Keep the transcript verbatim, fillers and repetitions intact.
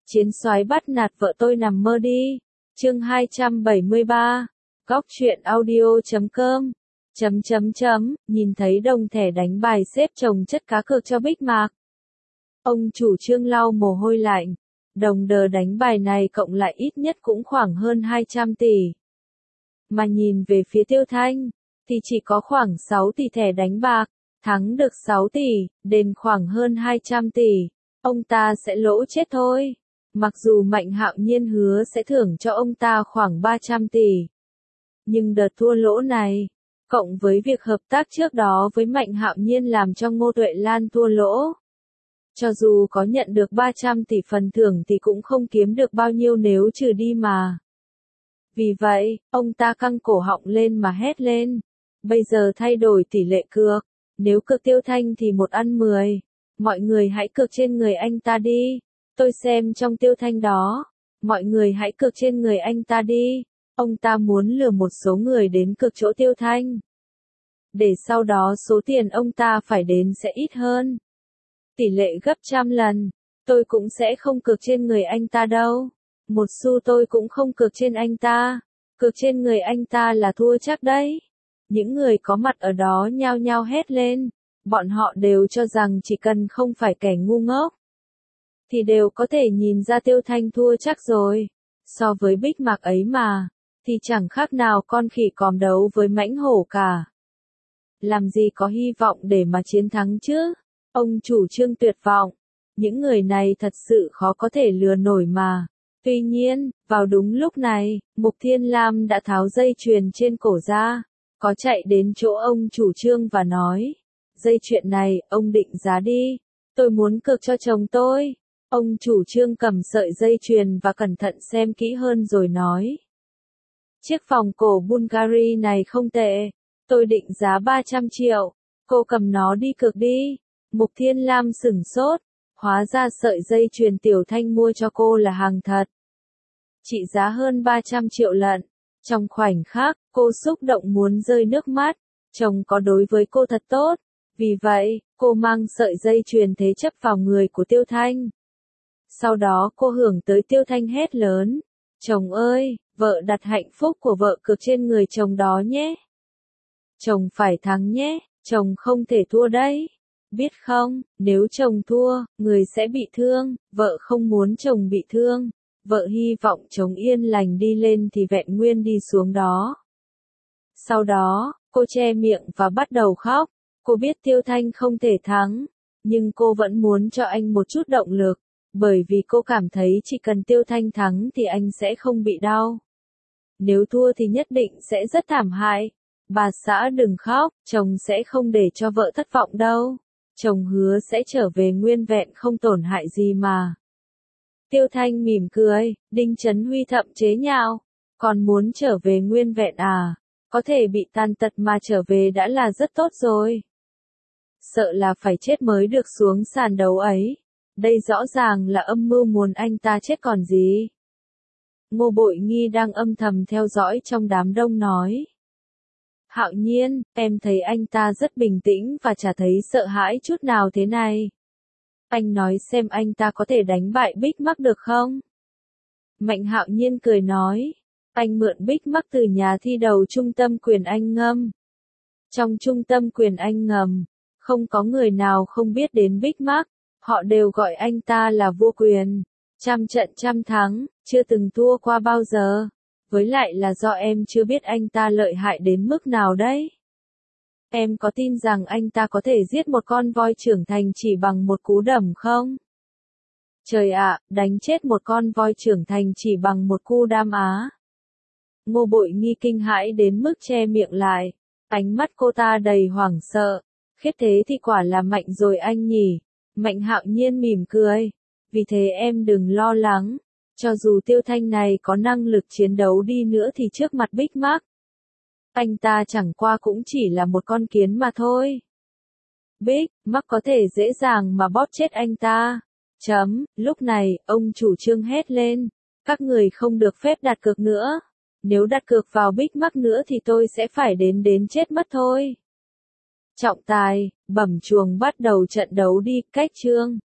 Chiến soái bắt nạt vợ tôi nằm mơ đi. Chương hai trăm bảy mươi ba. Góc truyện audio chấm com. Chấm chấm chấm, nhìn thấy đồng thẻ đánh bài xếp chồng chất cá cược cho Bích Mạc. Ông chủ Trương lau mồ hôi lạnh. Đồng đờ đánh bài này cộng lại ít nhất cũng khoảng hơn hai trăm tỷ. Mà nhìn về phía Tiêu Thanh, thì chỉ có khoảng sáu tỷ thẻ đánh bạc, thắng được sáu tỷ, đền khoảng hơn hai trăm tỷ. Ông ta sẽ lỗ chết thôi. Mặc dù Mạnh Hạo Nhiên hứa sẽ thưởng cho ông ta khoảng ba trăm tỷ. Nhưng đợt thua lỗ này, cộng với việc hợp tác trước đó với Mạnh Hạo Nhiên làm cho Ngô Tuệ Lan thua lỗ. Cho dù có nhận được ba trăm tỷ phần thưởng thì cũng không kiếm được bao nhiêu nếu trừ đi mà. Vì vậy, ông ta căng cổ họng lên mà hét lên. Bây giờ thay đổi tỷ lệ cược. Nếu cược Tiêu Thanh thì một ăn mười. Mọi người hãy cược trên người anh ta đi. Tôi xem trong Tiêu Thanh đó. Mọi người hãy cược trên người anh ta đi. Ông ta muốn lừa một số người đến cược chỗ Tiêu Thanh. Để sau đó số tiền ông ta phải đến sẽ ít hơn. Tỷ lệ gấp trăm lần. Tôi cũng sẽ không cược trên người anh ta đâu. Một xu tôi cũng không cược trên anh ta. Cược trên người anh ta là thua chắc đấy. Những người có mặt ở đó nhao nhao hét lên. Bọn họ đều cho rằng chỉ cần không phải kẻ ngu ngốc, thì đều có thể nhìn ra Tiêu Thanh thua chắc rồi. So với Bích Mạc ấy mà, thì chẳng khác nào con khỉ còm đấu với mãnh hổ cả. Làm gì có hy vọng để mà chiến thắng chứ? Ông chủ Trương tuyệt vọng. Những người này thật sự khó có thể lừa nổi mà. Tuy nhiên, vào đúng lúc này, Mục Thiên Lam đã tháo dây chuyền trên cổ ra, có chạy đến chỗ ông chủ Trương và nói, dây chuyền này, ông định giá đi, tôi muốn cược cho chồng tôi. Ông chủ Trương cầm sợi dây chuyền và cẩn thận xem kỹ hơn rồi nói, chiếc vòng cổ Bulgari này không tệ, tôi định giá ba trăm triệu, cô cầm nó đi cược đi. Mục Thiên Lam sửng sốt, hóa ra sợi dây chuyền Tiểu Thanh mua cho cô là hàng thật. Trị giá hơn ba trăm triệu lận. Trong khoảnh khắc, cô xúc động muốn rơi nước mắt. Chồng có đối với cô thật tốt. Vì vậy, cô mang sợi dây chuyền thế chấp vào người của Tiêu Thanh. Sau đó cô hưởng tới Tiêu Thanh hét lớn. Chồng ơi, vợ đặt hạnh phúc của vợ cược trên người chồng đó nhé. Chồng phải thắng nhé, chồng không thể thua đấy. Biết không, nếu chồng thua, người sẽ bị thương, vợ không muốn chồng bị thương. Vợ hy vọng chồng yên lành đi lên thì vẹn nguyên đi xuống đó. Sau đó, cô che miệng và bắt đầu khóc. Cô biết Tiêu Thanh không thể thắng, nhưng cô vẫn muốn cho anh một chút động lực, bởi vì cô cảm thấy chỉ cần Tiêu Thanh thắng thì anh sẽ không bị đau. Nếu thua thì nhất định sẽ rất thảm hại. Bà xã đừng khóc, chồng sẽ không để cho vợ thất vọng đâu. Chồng hứa sẽ trở về nguyên vẹn không tổn hại gì mà. Tiêu Thanh mỉm cười, Đinh Chấn Huy thậm chế nhạo, còn muốn trở về nguyên vẹn à, có thể bị tàn tật mà trở về đã là rất tốt rồi. Sợ là phải chết mới được xuống sàn đấu ấy, đây rõ ràng là âm mưu muốn anh ta chết còn gì. Ngô Bội Nghi đang âm thầm theo dõi trong đám đông nói. Hạo Nhiên, em thấy anh ta rất bình tĩnh và chả thấy sợ hãi chút nào thế này. Anh nói xem anh ta có thể đánh bại Bích Mắc được không? Mạnh Hạo Nhiên cười nói, anh mượn Bích Mắc từ nhà thi đấu trung tâm quyền Anh ngâm. Trong trung tâm quyền Anh ngầm, không có người nào không biết đến Bích Mắc, họ đều gọi anh ta là vua quyền, trăm trận trăm thắng, chưa từng thua qua bao giờ. Với lại là do em chưa biết anh ta lợi hại đến mức nào đấy. Em có tin rằng anh ta có thể giết một con voi trưởng thành chỉ bằng một cú đấm không? Trời ạ, đánh chết một con voi trưởng thành chỉ bằng một cú đam á. Ngô Bội Nghi kinh hãi đến mức che miệng lại. Ánh mắt cô ta đầy hoảng sợ. Khiếp thế thì quả là mạnh rồi anh nhỉ. Mạnh Hạo Nhiên mỉm cười. Vì thế em đừng lo lắng. Cho dù Tiêu Thanh này có năng lực chiến đấu đi nữa thì trước mặt Bích Mắc, anh ta chẳng qua cũng chỉ là một con kiến mà thôi. Bích Mắc có thể dễ dàng mà bóp chết anh ta. Chấm, lúc này, ông chủ Trương hét lên. Các người không được phép đặt cược nữa. Nếu đặt cược vào Bích Mắc nữa thì tôi sẽ phải đến đến chết mất thôi. Trọng tài, bẩm chuồng bắt đầu trận đấu đi, cách chương.